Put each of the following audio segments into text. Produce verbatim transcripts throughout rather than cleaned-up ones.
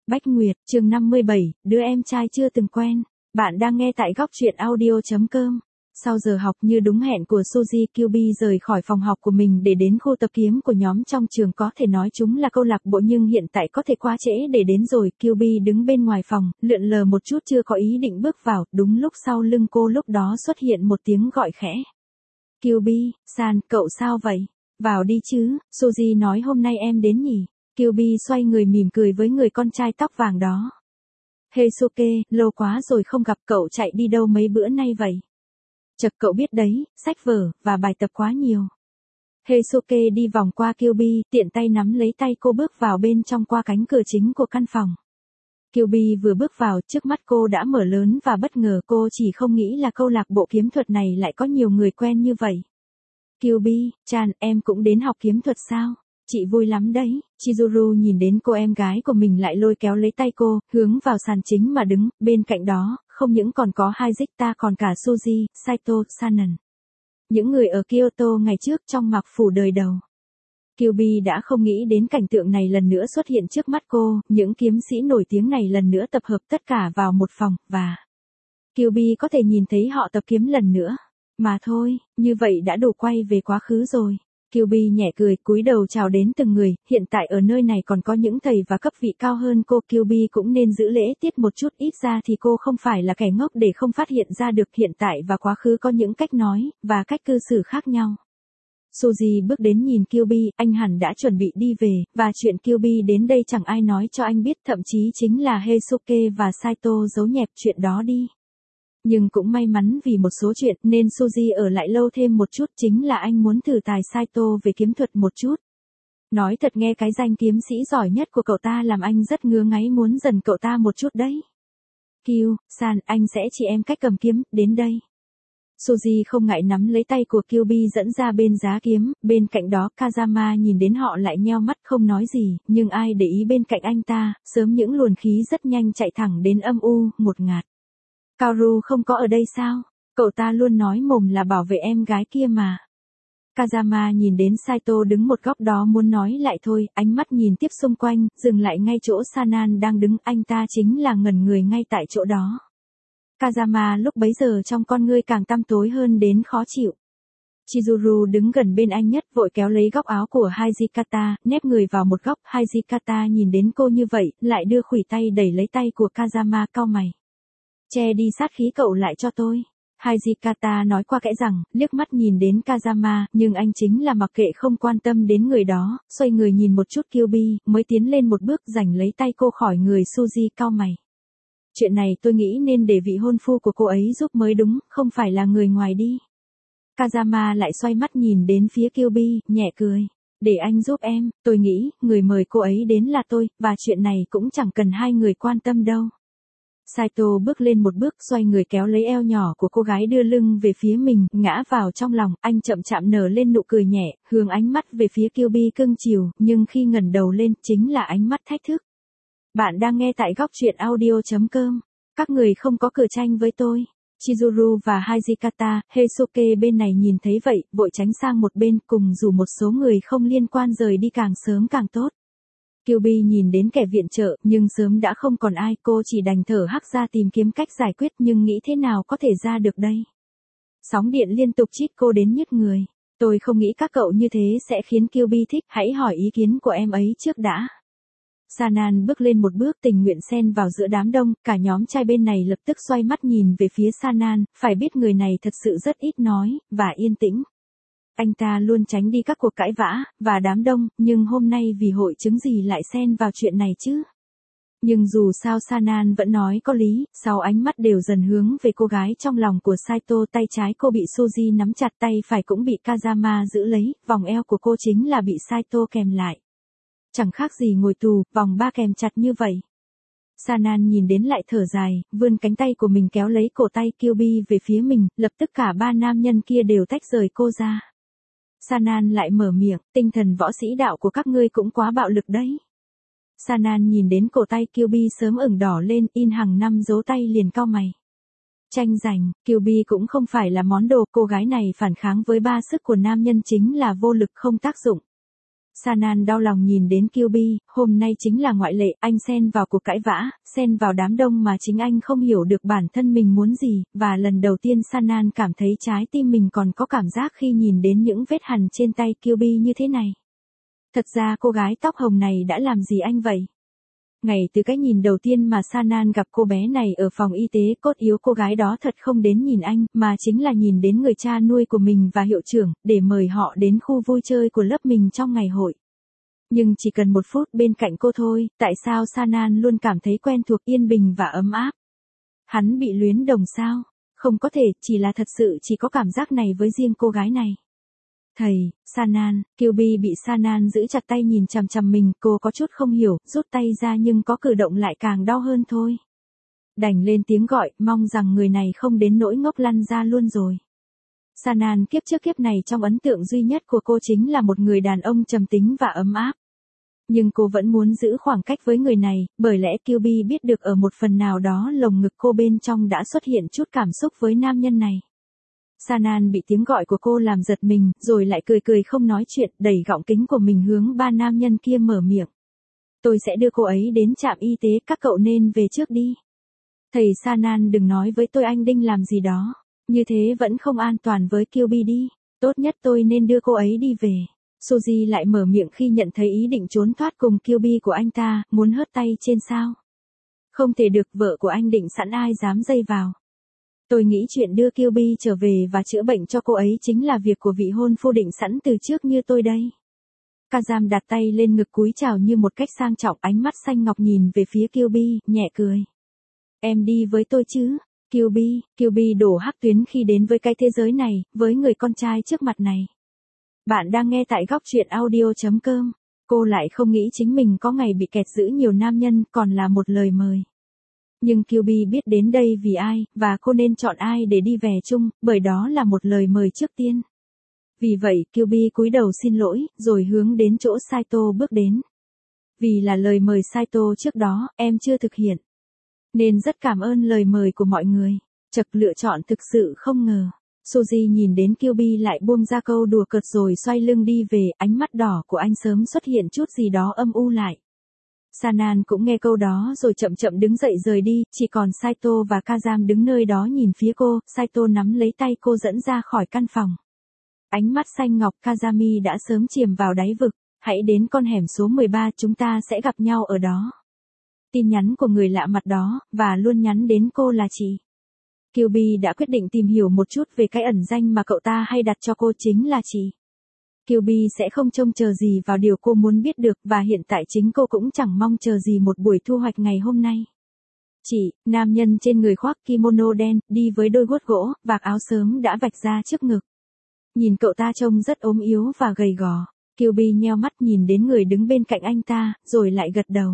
Bách Nguyệt, chương năm mươi bảy, đứa em trai chưa từng quen. Bạn đang nghe tại góc truyện audio chấm com. Sau giờ học như đúng hẹn của Suzy, Kyubi rời khỏi phòng học của mình để đến khu tập kiếm của nhóm trong trường, có thể nói chúng là câu lạc bộ nhưng hiện tại có thể quá trễ để đến rồi. Kyubi đứng bên ngoài phòng, lượn lờ một chút chưa có ý định bước vào, đúng lúc sau lưng cô lúc đó xuất hiện một tiếng gọi khẽ. Kyubi, San, cậu sao vậy? Vào đi chứ, Suzy nói hôm nay em đến nhỉ? Kyubi xoay người mỉm cười với người con trai tóc vàng đó. Heisuke, lâu quá rồi không gặp, cậu chạy đi đâu mấy bữa nay vậy? Chật, cậu biết đấy, sách vở và bài tập quá nhiều. Heisuke đi vòng qua Kyubi, tiện tay nắm lấy tay cô bước vào bên trong qua cánh cửa chính của căn phòng. Kyubi vừa bước vào, trước mắt cô đã mở lớn và bất ngờ, cô chỉ không nghĩ là câu lạc bộ kiếm thuật này lại có nhiều người quen như vậy. Kyubi, Chan, em cũng đến học kiếm thuật sao? Chị vui lắm đấy. Chizuru nhìn đến cô em gái của mình lại lôi kéo lấy tay cô, hướng vào sàn chính mà đứng, bên cạnh đó, không những còn có Haizita còn cả Suzy, Saito, Sanan. Những người ở Kyoto ngày trước trong mặc phủ đời đầu. Kyubi đã không nghĩ đến cảnh tượng này lần nữa xuất hiện trước mắt cô, những kiếm sĩ nổi tiếng này lần nữa tập hợp tất cả vào một phòng, và Kyubi có thể nhìn thấy họ tập kiếm lần nữa. Mà thôi, như vậy đã đủ quay về quá khứ rồi. Kyubi nhẹ cười, cúi đầu chào đến từng người, hiện tại ở nơi này còn có những thầy và cấp vị cao hơn cô, Kyubi cũng nên giữ lễ tiết một chút, ít ra thì cô không phải là kẻ ngốc để không phát hiện ra được hiện tại và quá khứ có những cách nói, và cách cư xử khác nhau. Suzy bước đến nhìn Kyubi, anh hẳn đã chuẩn bị đi về, và chuyện Kyubi đến đây chẳng ai nói cho anh biết, thậm chí chính là Heisuke và Saito giấu nhẹm chuyện đó đi. Nhưng cũng may mắn vì một số chuyện nên Suzy ở lại lâu thêm một chút, chính là anh muốn thử tài Saito về kiếm thuật một chút. Nói thật, nghe cái danh kiếm sĩ giỏi nhất của cậu ta làm anh rất ngứa ngáy muốn dần cậu ta một chút đấy. Kyu, San, anh sẽ chỉ em cách cầm kiếm, đến đây. Suzy không ngại nắm lấy tay của Kyubi dẫn ra bên giá kiếm, bên cạnh đó Kazama nhìn đến họ lại nheo mắt không nói gì, nhưng ai để ý bên cạnh anh ta, sớm những luồng khí rất nhanh chạy thẳng đến âm u, ngột ngạt. Kaoru không có ở đây sao? Cậu ta luôn nói mồm là bảo vệ em gái kia mà. Kazama nhìn đến Saito đứng một góc đó muốn nói lại thôi, ánh mắt nhìn tiếp xung quanh, dừng lại ngay chỗ Sanan đang đứng, anh ta chính là ngẩn người ngay tại chỗ đó. Kazama lúc bấy giờ trong con ngươi càng tăm tối hơn đến khó chịu. Chizuru đứng gần bên anh nhất vội kéo lấy góc áo của Hijikata, nép người vào một góc. Hijikata nhìn đến cô như vậy, lại đưa khuỷu tay đẩy lấy tay của Kazama, cau mày. Che đi sát khí cậu lại cho tôi. Hijikata nói qua kẽ rằng, liếc mắt nhìn đến Kazama, nhưng anh chính là mặc kệ không quan tâm đến người đó, xoay người nhìn một chút Kyubi, mới tiến lên một bước giành lấy tay cô khỏi người Suzy, cau mày. Chuyện này tôi nghĩ nên để vị hôn phu của cô ấy giúp mới đúng, không phải là người ngoài đi. Kazama lại xoay mắt nhìn đến phía Kyubi, nhẹ cười. Để anh giúp em, tôi nghĩ, người mời cô ấy đến là tôi, và chuyện này cũng chẳng cần hai người quan tâm đâu. Saito bước lên một bước, xoay người kéo lấy eo nhỏ của cô gái đưa lưng về phía mình, ngã vào trong lòng, anh chậm chạm nở lên nụ cười nhẹ, hướng ánh mắt về phía Kyubi cưng chiều, nhưng khi ngẩng đầu lên, chính là ánh mắt thách thức. Bạn đang nghe tại góc truyện audio chấm com. Các người không có cờ tranh với tôi. Chizuru và Hijikata, Heisuke bên này nhìn thấy vậy, vội tránh sang một bên, cùng rủ một số người không liên quan rời đi càng sớm càng tốt. Kyubi nhìn đến kẻ viện trợ, nhưng sớm đã không còn ai, cô chỉ đành thở hắt ra tìm kiếm cách giải quyết, nhưng nghĩ thế nào có thể ra được đây. Sóng điện liên tục chít cô đến nhức người. Tôi không nghĩ các cậu như thế sẽ khiến Kyubi thích, hãy hỏi ý kiến của em ấy trước đã. Sanan bước lên một bước, tình nguyện xen vào giữa đám đông, cả nhóm trai bên này lập tức xoay mắt nhìn về phía Sanan, phải biết người này thật sự rất ít nói, và yên tĩnh. Anh ta luôn tránh đi các cuộc cãi vã, và đám đông, nhưng hôm nay vì hội chứng gì lại xen vào chuyện này chứ? Nhưng dù sao Sanan vẫn nói có lý, sau ánh mắt đều dần hướng về cô gái trong lòng của Saito, tay trái cô bị Suzy nắm chặt, tay phải cũng bị Kazama giữ lấy, vòng eo của cô chính là bị Saito kèm lại. Chẳng khác gì ngồi tù, vòng ba kèm chặt như vậy. Sanan nhìn đến lại thở dài, vươn cánh tay của mình kéo lấy cổ tay Kyubi về phía mình, lập tức cả ba nam nhân kia đều tách rời cô ra. Sanan lại mở miệng, tinh thần võ sĩ đạo của các ngươi cũng quá bạo lực đấy. Sanan nhìn đến cổ tay Kyubi sớm ửng đỏ lên, in hàng năm dấu tay liền cau mày. Tranh giành, Kyubi cũng không phải là món đồ, cô gái này phản kháng với ba sức của nam nhân chính là vô lực không tác dụng. Sanan đau lòng nhìn đến Kyubi, hôm nay chính là ngoại lệ, anh xen vào cuộc cãi vã, xen vào đám đông mà chính anh không hiểu được bản thân mình muốn gì, và lần đầu tiên Sanan cảm thấy trái tim mình còn có cảm giác khi nhìn đến những vết hằn trên tay Kyubi như thế này. Thật ra cô gái tóc hồng này đã làm gì anh vậy? Ngày từ cái nhìn đầu tiên mà Sanan gặp cô bé này ở phòng y tế, cốt yếu cô gái đó thật không đến nhìn anh, mà chính là nhìn đến người cha nuôi của mình và hiệu trưởng, để mời họ đến khu vui chơi của lớp mình trong ngày hội. Nhưng chỉ cần một phút bên cạnh cô thôi, tại sao Sanan luôn cảm thấy quen thuộc, yên bình và ấm áp? Hắn bị luyến đồng sao? Không có thể, chỉ là thật sự chỉ có cảm giác này với riêng cô gái này. Thầy, Sanan, Kyubi bị Sanan giữ chặt tay nhìn chằm chằm mình, cô có chút không hiểu, rút tay ra nhưng có cử động lại càng đau hơn thôi. Đành lên tiếng gọi, mong rằng người này không đến nỗi ngốc lăn ra luôn rồi. Sanan kiếp trước kiếp này trong ấn tượng duy nhất của cô chính là một người đàn ông trầm tính và ấm áp. Nhưng cô vẫn muốn giữ khoảng cách với người này, bởi lẽ Kyubi biết được ở một phần nào đó lồng ngực cô bên trong đã xuất hiện chút cảm xúc với nam nhân này. Sanan bị tiếng gọi của cô làm giật mình, rồi lại cười cười không nói chuyện, đẩy gọng kính của mình hướng ba nam nhân kia mở miệng. Tôi sẽ đưa cô ấy đến trạm y tế, các cậu nên về trước đi. Thầy Sanan đừng nói với tôi anh Đinh làm gì đó, như thế vẫn không an toàn với Kyubi đi, tốt nhất tôi nên đưa cô ấy đi về. Suzy lại mở miệng khi nhận thấy ý định trốn thoát cùng Kyubi của anh ta, muốn hớt tay trên sao. Không thể được, vợ của anh định sẵn ai dám dây vào. Tôi nghĩ chuyện đưa Kyubi trở về và chữa bệnh cho cô ấy chính là việc của vị hôn phu định sẵn từ trước như tôi đây. Kazam đặt tay lên ngực cúi chào như một cách sang trọng, ánh mắt xanh ngọc nhìn về phía Kyubi, nhẹ cười. Em đi với tôi chứ? Kyubi, Kyubi đổ hắc tuyến khi đến với cái thế giới này, với người con trai trước mặt này. Bạn đang nghe tại góc truyện audio chấm com. Cô lại không nghĩ chính mình có ngày bị kẹt giữ nhiều nam nhân, còn là một lời mời. Nhưng Kyubi biết đến đây vì ai, và cô nên chọn ai để đi về chung, bởi đó là một lời mời trước tiên. Vì vậy, Kyubi cúi đầu xin lỗi, rồi hướng đến chỗ Saito bước đến. Vì là lời mời Saito trước đó, em chưa thực hiện. Nên rất cảm ơn lời mời của mọi người. Chật, lựa chọn thực sự không ngờ. Suzy nhìn đến Kyubi lại buông ra câu đùa cợt rồi xoay lưng đi về, ánh mắt đỏ của anh sớm xuất hiện chút gì đó âm u lại. Sanan cũng nghe câu đó rồi chậm chậm đứng dậy rời đi, chỉ còn Saito và Kazam đứng nơi đó nhìn phía cô, Saito nắm lấy tay cô dẫn ra khỏi căn phòng. Ánh mắt xanh ngọc Kazami đã sớm chìm vào đáy vực, hãy đến con hẻm số mười ba, chúng ta sẽ gặp nhau ở đó. Tin nhắn của người lạ mặt đó, và luôn nhắn đến cô là chị. Kyubi đã quyết định tìm hiểu một chút về cái ẩn danh mà cậu ta hay đặt cho cô, chính là chị. Kyubi sẽ không trông chờ gì vào điều cô muốn biết được, và hiện tại chính cô cũng chẳng mong chờ gì một buổi thu hoạch ngày hôm nay. Chị, nam nhân trên người khoác kimono đen, đi với đôi guốc gỗ, vạt áo sớm đã vạch ra trước ngực. Nhìn cậu ta trông rất ốm yếu và gầy gò. Kyubi nheo mắt nhìn đến người đứng bên cạnh anh ta, rồi lại gật đầu.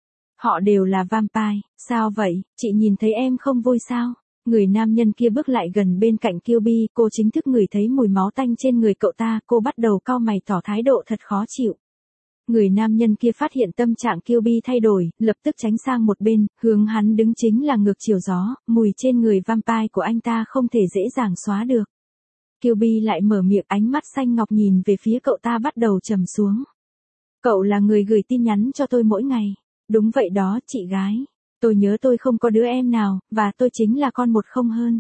Họ đều là vampire, sao vậy, chị nhìn thấy em không vui sao? Người nam nhân kia bước lại gần bên cạnh Kyubi, cô chính thức ngửi thấy mùi máu tanh trên người cậu ta, cô bắt đầu cau mày tỏ thái độ thật khó chịu. Người nam nhân kia phát hiện tâm trạng Kyubi thay đổi, lập tức tránh sang một bên, hướng hắn đứng chính là ngược chiều gió, mùi trên người vampire của anh ta không thể dễ dàng xóa được. Kyubi lại mở miệng, ánh mắt xanh ngọc nhìn về phía cậu ta bắt đầu trầm xuống. Cậu là người gửi tin nhắn cho tôi mỗi ngày. Đúng vậy đó, chị gái. Tôi nhớ tôi không có đứa em nào, và tôi chính là con một không hơn.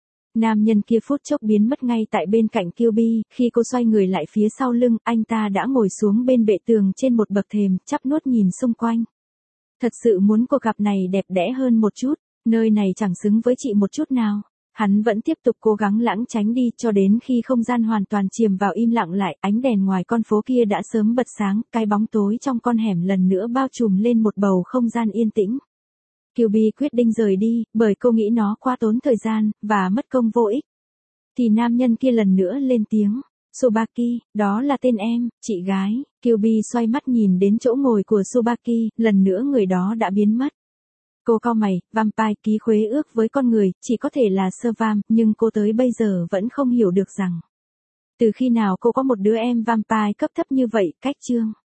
Nam nhân kia phút chốc biến mất ngay tại bên cạnh Kyubi, khi cô xoay người lại phía sau lưng, anh ta đã ngồi xuống bên bệ tường trên một bậc thềm, chắp nuốt nhìn xung quanh. Thật sự muốn cuộc gặp này đẹp đẽ hơn một chút, nơi này chẳng xứng với chị một chút nào. Hắn vẫn tiếp tục cố gắng lãng tránh đi cho đến khi không gian hoàn toàn chìm vào im lặng lại, ánh đèn ngoài con phố kia đã sớm bật sáng, cái bóng tối trong con hẻm lần nữa bao trùm lên một bầu không gian yên tĩnh. Kyubi quyết định rời đi, bởi cô nghĩ nó quá tốn thời gian, và mất công vô ích. Thì nam nhân kia lần nữa lên tiếng, Tsubaki, đó là tên em, chị gái. Kyubi xoay mắt nhìn đến chỗ ngồi của Tsubaki, lần nữa người đó đã biến mất. Cô cau mày, vampire ký khế ước với con người, chỉ có thể là sơ vam, nhưng cô tới bây giờ vẫn không hiểu được rằng. Từ khi nào cô có một đứa em vampire cấp thấp như vậy, cách chương.